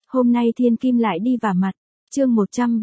Hôm nay thiên kim lại đi vả mặt. Chương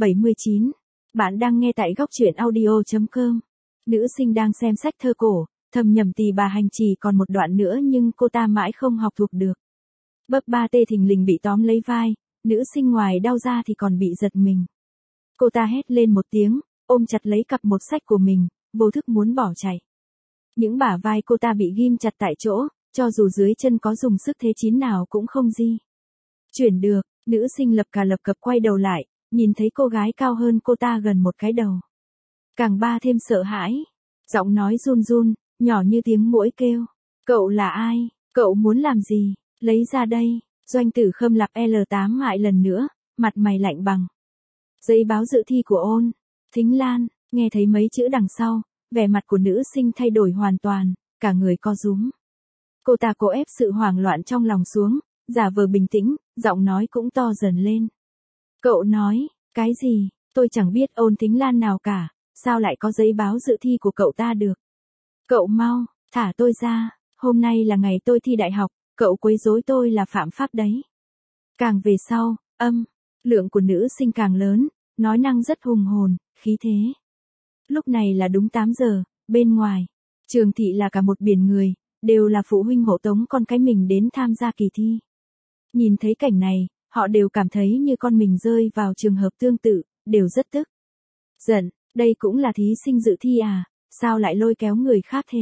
179. Bạn đang nghe tại góc truyện audio.com. Nữ sinh đang xem sách thơ cổ, thầm nhầm Tỳ Bà Hành chỉ còn một đoạn nữa nhưng cô ta mãi không học thuộc được. Bấp ba tê thình lình bị tóm lấy vai, nữ sinh ngoài đau ra thì còn bị giật mình. Cô ta hét lên một tiếng, ôm chặt lấy cặp một sách của mình, vô thức muốn bỏ chạy. Những bả vai cô ta bị ghim chặt tại chỗ, cho dù dưới chân có dùng sức thế chín nào cũng không di chuyển được. Nữ sinh lập cập quay đầu lại, nhìn thấy cô gái cao hơn cô ta gần một cái đầu. Càng ba thêm sợ hãi. Giọng nói run run, nhỏ như tiếng muỗi kêu. Cậu là ai? Cậu muốn làm gì? Lấy ra đây. Doanh Tử Khâm lặp L8 lại lần nữa, mặt mày lạnh bằng. Giấy báo dự thi của Ôn Thính Lan. Nghe thấy mấy chữ đằng sau, vẻ mặt của nữ sinh thay đổi hoàn toàn, cả người co rúm. Cô ta cố ép sự hoảng loạn trong lòng xuống, giả vờ bình tĩnh, giọng nói cũng to dần lên. Cậu nói, cái gì? Tôi chẳng biết Ôn Thính Lan nào cả, sao lại có giấy báo dự thi của cậu ta được? Cậu mau, thả tôi ra, hôm nay là ngày tôi thi đại học, cậu quấy rối tôi là phạm pháp đấy. Càng về sau, lượng của nữ sinh càng lớn, nói năng rất hùng hồn, khí thế. Lúc này là đúng 8 giờ, bên ngoài, trường thị là cả một biển người, đều là phụ huynh hộ tống con cái mình đến tham gia kỳ thi. Nhìn thấy cảnh này, họ đều cảm thấy như con mình rơi vào trường hợp tương tự, đều rất tức giận, đây cũng là thí sinh dự thi à, sao lại lôi kéo người khác thế?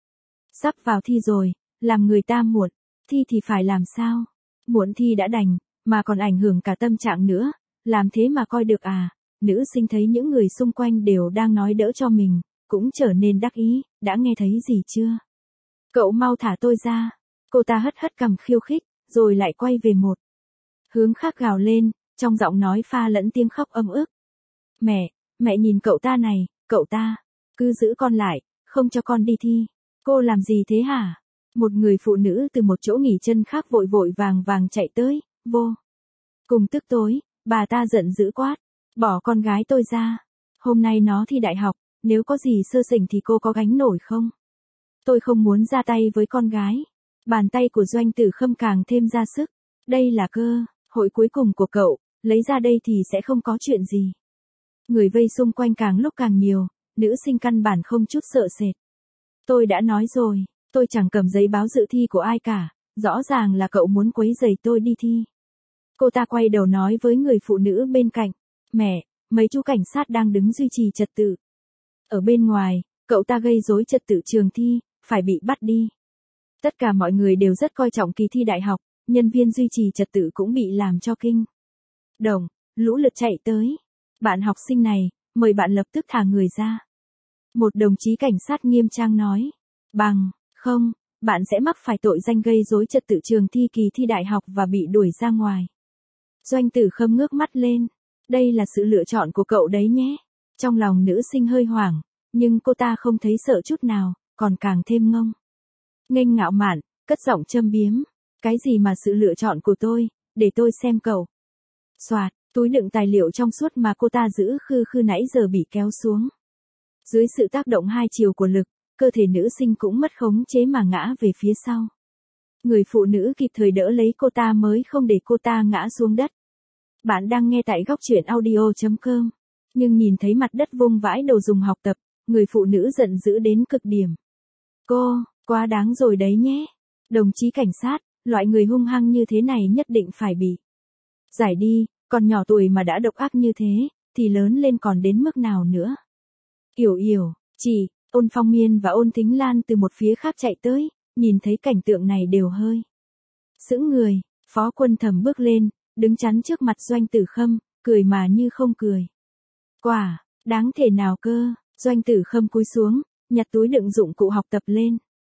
Sắp vào thi rồi, làm người ta muộn, thi thì phải làm sao? Muộn thi đã đành, mà còn ảnh hưởng cả tâm trạng nữa, làm thế mà coi được à? Nữ sinh thấy những người xung quanh đều đang nói đỡ cho mình, cũng trở nên đắc ý, đã nghe thấy gì chưa? Cậu mau thả tôi ra. Cô ta hất cằm khiêu khích, rồi lại quay về một hướng khác gào lên, trong giọng nói pha lẫn tiếng khóc ấm ức. Mẹ nhìn cậu ta này, cậu ta cứ giữ con lại, không cho con đi thi. Cô làm gì thế hả? Một người phụ nữ từ một chỗ nghỉ chân khác vội vàng chạy tới, vô cùng tức tối, bà ta giận dữ quát, bỏ con gái tôi ra. Hôm nay nó thi đại học, nếu có gì sơ sẩy thì cô có gánh nổi không? Tôi không muốn ra tay với con gái. Bàn tay của Doanh Tử Khâm càng thêm ra sức. Đây là cơ hội cuối cùng của cậu, lấy ra đây thì sẽ không có chuyện gì. Người vây xung quanh càng lúc càng nhiều, nữ sinh căn bản không chút sợ sệt. Tôi đã nói rồi, tôi chẳng cầm giấy báo dự thi của ai cả, rõ ràng là cậu muốn quấy rầy tôi đi thi. Cô ta quay đầu nói với người phụ nữ bên cạnh, mẹ, mấy chú cảnh sát đang đứng duy trì trật tự. Ở bên ngoài, cậu ta gây rối trật tự trường thi, phải bị bắt đi. Tất cả mọi người đều rất coi trọng kỳ thi đại học, nhân viên duy trì trật tự cũng bị làm cho kinh động, lũ lượt chạy tới. Bạn học sinh này, mời bạn lập tức thả người ra. Một đồng chí cảnh sát nghiêm trang nói, bằng không, bạn sẽ mắc phải tội danh gây rối trật tự trường thi kỳ thi đại học và bị đuổi ra ngoài. Doanh Tử Khâm ngước mắt lên, đây là sự lựa chọn của cậu đấy nhé. Trong lòng nữ sinh hơi hoảng, nhưng cô ta không thấy sợ chút nào, còn càng thêm ngông nghênh ngạo mạn, cất giọng châm biếm. Cái gì mà sự lựa chọn của tôi, để tôi xem cậu. Soạt, túi đựng tài liệu trong suốt mà cô ta giữ khư nãy giờ bị kéo xuống. Dưới sự tác động hai chiều của lực, cơ thể nữ sinh cũng mất khống chế mà ngã về phía sau. Người phụ nữ kịp thời đỡ lấy cô ta mới không để cô ta ngã xuống đất. Bạn đang nghe tại góc truyện audio.com. Nhưng nhìn thấy mặt đất vung vãi đồ dùng học tập, người phụ nữ giận dữ đến cực điểm. Cô, quá đáng rồi đấy nhé. Đồng chí cảnh sát, loại người hung hăng như thế này nhất định phải bị giải đi, còn nhỏ tuổi mà đã độc ác như thế, thì lớn lên còn đến mức nào nữa. Yểu, chị, Ôn Phong Miên và Ôn Thính Lan từ một phía khác chạy tới, nhìn thấy cảnh tượng này đều hơi sững người. Phó Quân Thẩm bước lên, đứng chắn trước mặt Doanh Tử Khâm, cười mà như không cười. Quả, đáng thể nào cơ? Doanh Tử Khâm cúi xuống, nhặt túi đựng dụng cụ học tập lên.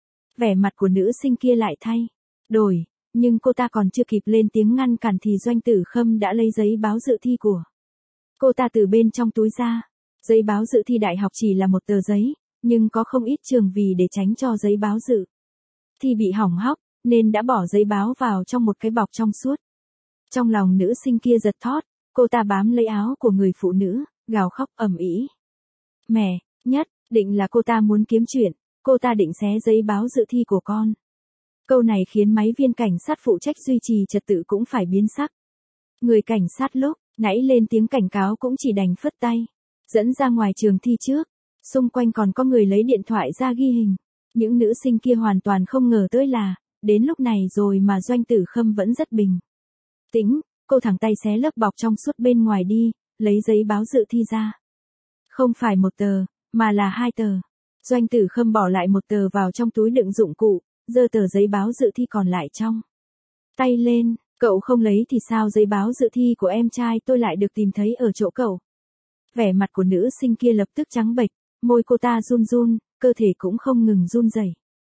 Vẻ mặt của nữ sinh kia lại thay đổi, nhưng cô ta còn chưa kịp lên tiếng ngăn cản thì Doanh Tử Khâm đã lấy giấy báo dự thi của cô ta từ bên trong túi ra. Giấy báo dự thi đại học chỉ là một tờ giấy, nhưng có không ít trường vì để tránh cho giấy báo dự thi bị hỏng hóc, nên đã bỏ giấy báo vào trong một cái bọc trong suốt. Trong lòng nữ sinh kia giật thót, cô ta bám lấy áo của người phụ nữ, gào khóc ầm ĩ. Mẹ, nhất định là cô ta muốn kiếm chuyện, cô ta định xé giấy báo dự thi của con. Câu này khiến mấy viên cảnh sát phụ trách duy trì trật tự cũng phải biến sắc. Người cảnh sát lúc nãy lên tiếng cảnh cáo cũng chỉ đành phất tay. Dẫn ra ngoài trường thi trước. Xung quanh còn có người lấy điện thoại ra ghi hình. Những nữ sinh kia hoàn toàn không ngờ tới là, đến lúc này rồi mà Doanh Tử Khâm vẫn rất bình tĩnh, cô thẳng tay xé lớp bọc trong suốt bên ngoài đi, lấy giấy báo dự thi ra. Không phải một tờ, mà là 2 tờ. Doanh Tử Khâm bỏ lại một tờ vào trong túi đựng dụng cụ, giơ tờ giấy báo dự thi còn lại trong tay lên, cậu không lấy thì sao giấy báo dự thi của em trai tôi lại được tìm thấy ở chỗ cậu. Vẻ mặt của nữ sinh kia lập tức trắng bệch, môi cô ta run run, cơ thể cũng không ngừng run rẩy.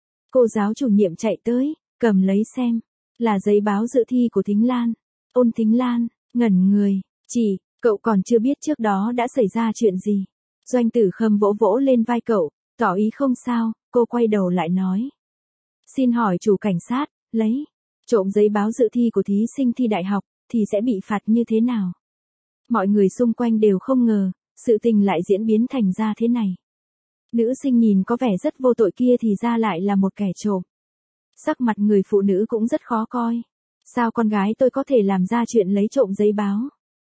Cô giáo chủ nhiệm chạy tới, cầm lấy xem, là giấy báo dự thi của Thính Lan. Ôn Thính Lan, ngẩn người, chỉ, cậu còn chưa biết trước đó đã xảy ra chuyện gì. Doanh Tử Khâm vỗ vỗ lên vai cậu, tỏ ý không sao, cô quay đầu lại nói. Xin hỏi chủ cảnh sát, lấy, trộm giấy báo dự thi của thí sinh thi đại học, thì sẽ bị phạt như thế nào? Mọi người xung quanh đều không ngờ, sự tình lại diễn biến thành ra thế này. Nữ sinh nhìn có vẻ rất vô tội kia thì ra lại là một kẻ trộm. Sắc mặt người phụ nữ cũng rất khó coi. Sao con gái tôi có thể làm ra chuyện lấy trộm giấy báo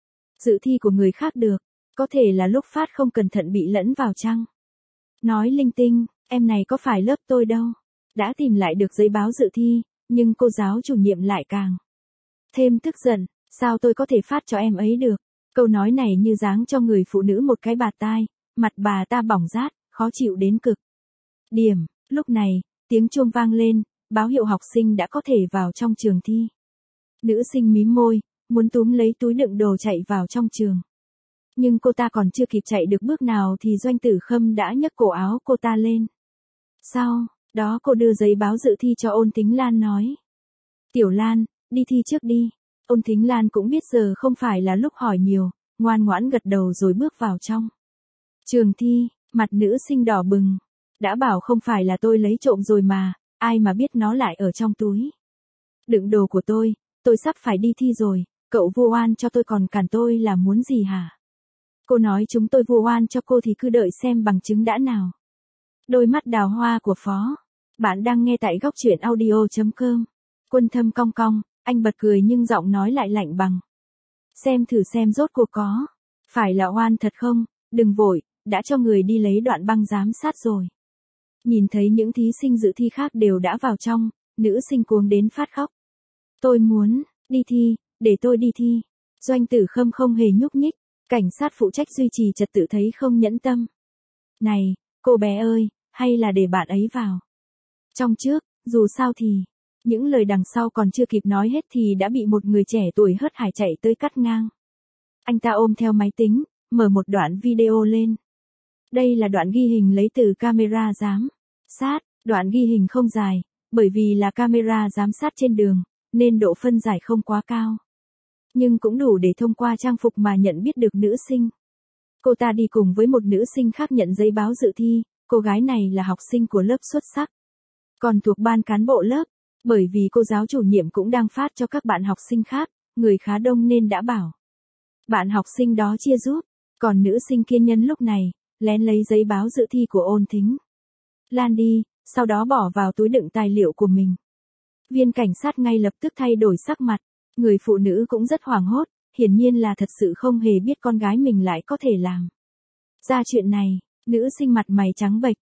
dự thi của người khác được? Có thể là lúc phát không cẩn thận bị lẫn vào chăng? Nói linh tinh, em này có phải lớp tôi đâu. Đã tìm lại được giấy báo dự thi, nhưng cô giáo chủ nhiệm lại càng thêm tức giận. Sao tôi có thể phát cho em ấy được? Câu nói này như giáng cho người phụ nữ một cái bạt tai, mặt bà ta bỏng rát, khó chịu đến cực điểm. Lúc này, tiếng chuông vang lên, báo hiệu học sinh đã có thể vào trong trường thi. Nữ sinh mím môi, muốn túm lấy túi đựng đồ chạy vào trong trường. Nhưng cô ta còn chưa kịp chạy được bước nào thì Doanh Tử Khâm đã nhấc cổ áo cô ta lên. Sau đó cô đưa giấy báo dự thi cho Ôn Thính Lan nói. Tiểu Lan, đi thi trước đi. Ôn Thính Lan cũng biết giờ không phải là lúc hỏi nhiều, ngoan ngoãn gật đầu rồi bước vào trong trường thi. Mặt nữ sinh đỏ bừng. Đã bảo không phải là tôi lấy trộm rồi mà, ai mà biết nó lại ở trong túi đựng đồ của tôi sắp phải đi thi rồi, cậu vu oan cho tôi còn cản tôi là muốn gì hả? Cô nói chúng tôi vu oan cho cô thì cứ đợi xem bằng chứng đã nào. Đôi mắt đào hoa của Phó. Bạn đang nghe tại góc truyện audio.com. Quân Thâm cong cong, anh bật cười nhưng giọng nói lại lạnh bằng. Xem thử xem rốt cuộc có phải là oan thật không? Đừng vội, đã cho người đi lấy đoạn băng giám sát rồi. Nhìn thấy những thí sinh dự thi khác đều đã vào trong, nữ sinh cuống đến phát khóc. Tôi muốn đi thi, để tôi đi thi. Doanh Tử Khâm không hề nhúc nhích, cảnh sát phụ trách duy trì trật tự thấy không nhẫn tâm. Này, cô bé ơi, hay là để bạn ấy vào trong trước, dù sao thì, những lời đằng sau còn chưa kịp nói hết thì đã bị một người trẻ tuổi hớt hải chạy tới cắt ngang. Anh ta ôm theo máy tính, mở một đoạn video lên. Đây là đoạn ghi hình lấy từ camera giám sát, đoạn ghi hình không dài, bởi vì là camera giám sát trên đường, nên độ phân giải không quá cao. Nhưng cũng đủ để thông qua trang phục mà nhận biết được nữ sinh. Cô ta đi cùng với một nữ sinh khác nhận giấy báo dự thi, cô gái này là học sinh của lớp xuất sắc. Còn thuộc ban cán bộ lớp, bởi vì cô giáo chủ nhiệm cũng đang phát cho các bạn học sinh khác, người khá đông nên đã bảo bạn học sinh đó chia giúp. Còn nữ sinh kiên nhẫn lúc này, lén lấy giấy báo dự thi của Ôn Thính Lan đi, sau đó bỏ vào túi đựng tài liệu của mình. Viên cảnh sát ngay lập tức thay đổi sắc mặt, người phụ nữ cũng rất hoảng hốt, hiển nhiên là thật sự không hề biết con gái mình lại có thể làm ra chuyện này. Nữ sinh mặt mày trắng bệch,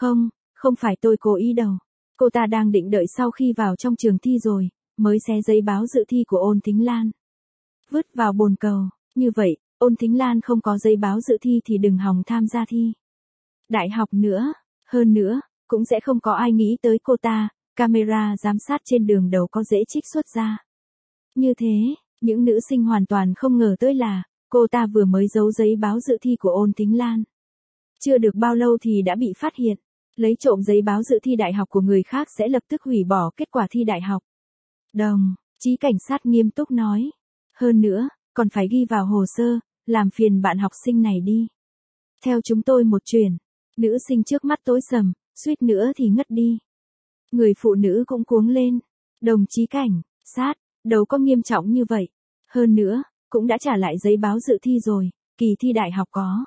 không phải tôi cố ý đâu. Cô ta đang định đợi sau khi vào trong trường thi rồi, mới xé giấy báo dự thi của Ôn Thính Lan vứt vào bồn cầu. Như vậy, Ôn Thính Lan không có giấy báo dự thi thì đừng hòng tham gia thi đại học nữa. Hơn nữa, cũng sẽ không có ai nghĩ tới cô ta, camera giám sát trên đường đâu có dễ trích xuất ra. Như thế, những nữ sinh hoàn toàn không ngờ tới là, cô ta vừa mới giấu giấy báo dự thi của Ôn Thính Lan. Chưa được bao lâu thì đã bị phát hiện, lấy trộm giấy báo dự thi đại học của người khác sẽ lập tức hủy bỏ kết quả thi đại học. Đồng chí cảnh sát nghiêm túc nói. Hơn nữa, còn phải ghi vào hồ sơ, làm phiền bạn học sinh này đi. Theo chúng tôi một chuyện. Nữ sinh trước mắt tối sầm, suýt nữa thì ngất đi. Người phụ nữ cũng cuống lên. Đồng chí cảnh sát, đâu có nghiêm trọng như vậy. Hơn nữa, cũng đã trả lại giấy báo dự thi rồi, kỳ thi đại học có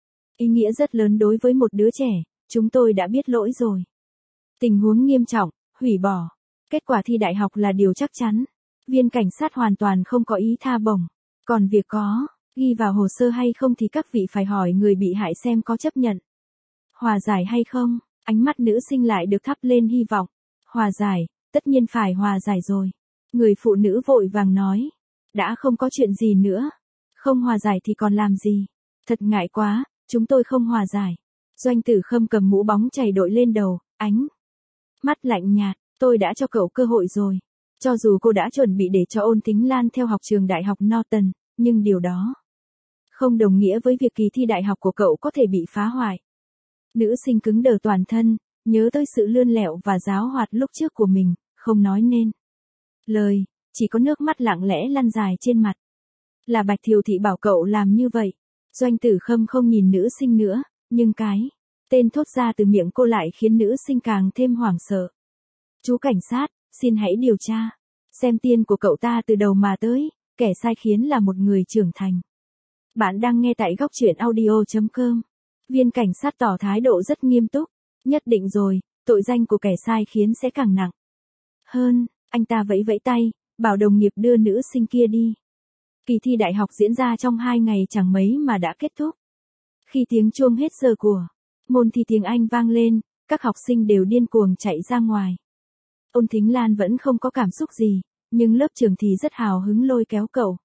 ý nghĩa rất lớn đối với một đứa trẻ, chúng tôi đã biết lỗi rồi. Tình huống nghiêm trọng, hủy bỏ kết quả thi đại học là điều chắc chắn. Viên cảnh sát hoàn toàn không có ý tha bổng. Còn việc có ghi vào hồ sơ hay không thì các vị phải hỏi người bị hại xem có chấp nhận hòa giải hay không. Ánh mắt nữ sinh lại được thắp lên hy vọng. Hòa giải, tất nhiên phải hòa giải rồi. Người phụ nữ vội vàng nói. Đã không có chuyện gì nữa. Không hòa giải thì còn làm gì. Thật ngại quá, chúng tôi không hòa giải. Doanh Tử Khâm cầm mũ bóng chày đội lên đầu, ánh mắt lạnh nhạt. Tôi đã cho cậu cơ hội rồi. Cho dù cô đã chuẩn bị để cho Ôn Thính Lan theo học trường Đại học Norton, nhưng điều đó không đồng nghĩa với việc kỳ thi đại học của cậu có thể bị phá hoại. Nữ sinh cứng đờ toàn thân, nhớ tới sự lươn lẹo và giáo hoạt lúc trước của mình, không nói nên lời, chỉ có nước mắt lặng lẽ lăn dài trên mặt. Là Bạch Thiều Thị bảo cậu làm như vậy. Doanh Tử Khâm không nhìn nữ sinh nữa, nhưng cái tên thốt ra từ miệng cô lại khiến nữ sinh càng thêm hoảng sợ. Chú cảnh sát, xin hãy điều tra xem tiền của cậu ta từ đầu mà tới, kẻ sai khiến là một người trưởng thành. Bạn đang nghe tại góc truyện audio.com. Viên cảnh sát tỏ thái độ rất nghiêm túc. Nhất định rồi, tội danh của kẻ sai khiến sẽ càng nặng hơn. Anh ta vẫy vẫy tay, bảo đồng nghiệp đưa nữ sinh kia đi. Kỳ thi đại học diễn ra trong 2 ngày chẳng mấy mà đã kết thúc. Khi tiếng chuông hết giờ của môn thi tiếng Anh vang lên, các học sinh đều điên cuồng chạy ra ngoài. Ôn Thính Lan vẫn không có cảm xúc gì, nhưng lớp trưởng thì rất hào hứng lôi kéo cậu.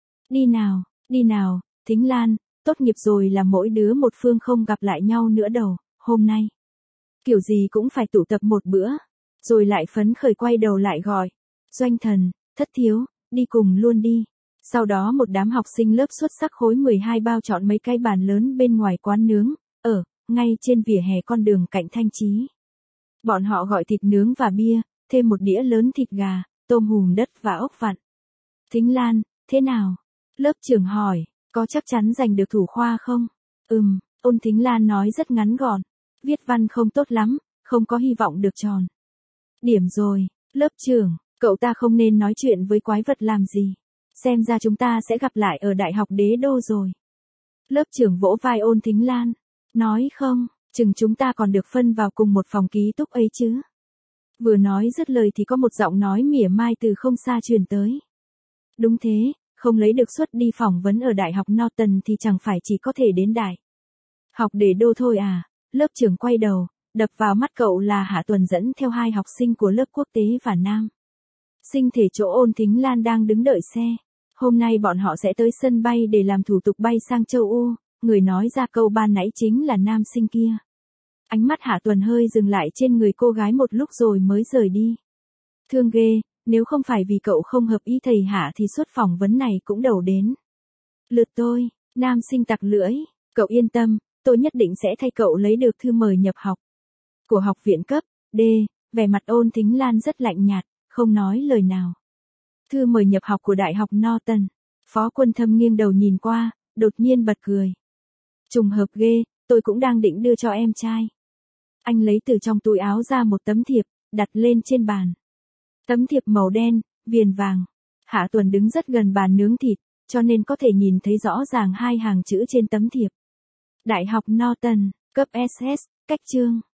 Đi nào, Thính Lan, tốt nghiệp rồi là mỗi đứa một phương không gặp lại nhau nữa đâu, hôm nay. Kiểu gì cũng phải tụ tập một bữa, rồi lại phấn khởi quay đầu lại gọi. Doanh Thần, Thất Thiếu, đi cùng luôn đi. Sau đó một đám học sinh lớp xuất sắc khối 12 bao chọn mấy cái bàn lớn bên ngoài quán nướng, ngay trên vỉa hè con đường cạnh Thanh Chí. Bọn họ gọi thịt nướng và bia, thêm một đĩa lớn thịt gà, tôm hùm đất và ốc vặn. Thính Lan, thế nào? Lớp trưởng hỏi, có chắc chắn giành được thủ khoa không? Ôn Thính Lan nói rất ngắn gọn. Viết văn không tốt lắm, không có hy vọng được tròn điểm rồi. Lớp trưởng, cậu ta không nên nói chuyện với quái vật làm gì. Xem ra chúng ta sẽ gặp lại ở Đại học Đế Đô rồi. Lớp trưởng vỗ vai Ôn Thính Lan. Nói không, chừng chúng ta còn được phân vào cùng một phòng ký túc ấy chứ. Vừa nói dứt lời thì có một giọng nói mỉa mai từ không xa truyền tới. Đúng thế, không lấy được suất đi phỏng vấn ở Đại học Norton thì chẳng phải chỉ có thể đến Đại học Đế Đô thôi à. Lớp trưởng quay đầu, đập vào mắt cậu là Hạ Tuần dẫn theo 2 học sinh của lớp quốc tế và nam sinh thể chỗ Ôn Thính Lan đang đứng đợi xe. Hôm nay bọn họ sẽ tới sân bay để làm thủ tục bay sang châu Âu. Người nói ra câu ban nãy chính là nam sinh kia. Ánh mắt Hạ Tuần hơi dừng lại trên người cô gái một lúc rồi mới rời đi. Thương ghê, nếu không phải vì cậu không hợp ý thầy Hạ thì suốt phỏng vấn này cũng đầu đến lượt tôi. Nam sinh tặc lưỡi, cậu yên tâm, tôi nhất định sẽ thay cậu lấy được thư mời nhập học của học viện cấp D. Vẻ mặt Ôn Thính Lan rất lạnh nhạt, không nói lời nào. Thư mời nhập học của Đại học Norton. Phó Quân Thâm nghiêng đầu nhìn qua, đột nhiên bật cười. Trùng hợp ghê, tôi cũng đang định đưa cho em trai. Anh lấy từ trong túi áo ra một tấm thiệp, đặt lên trên bàn. Tấm thiệp màu đen, viền vàng. Hạ Tuần đứng rất gần bàn nướng thịt, cho nên có thể nhìn thấy rõ ràng 2 hàng chữ trên tấm thiệp. Đại học Norton, cấp SS, cách chương.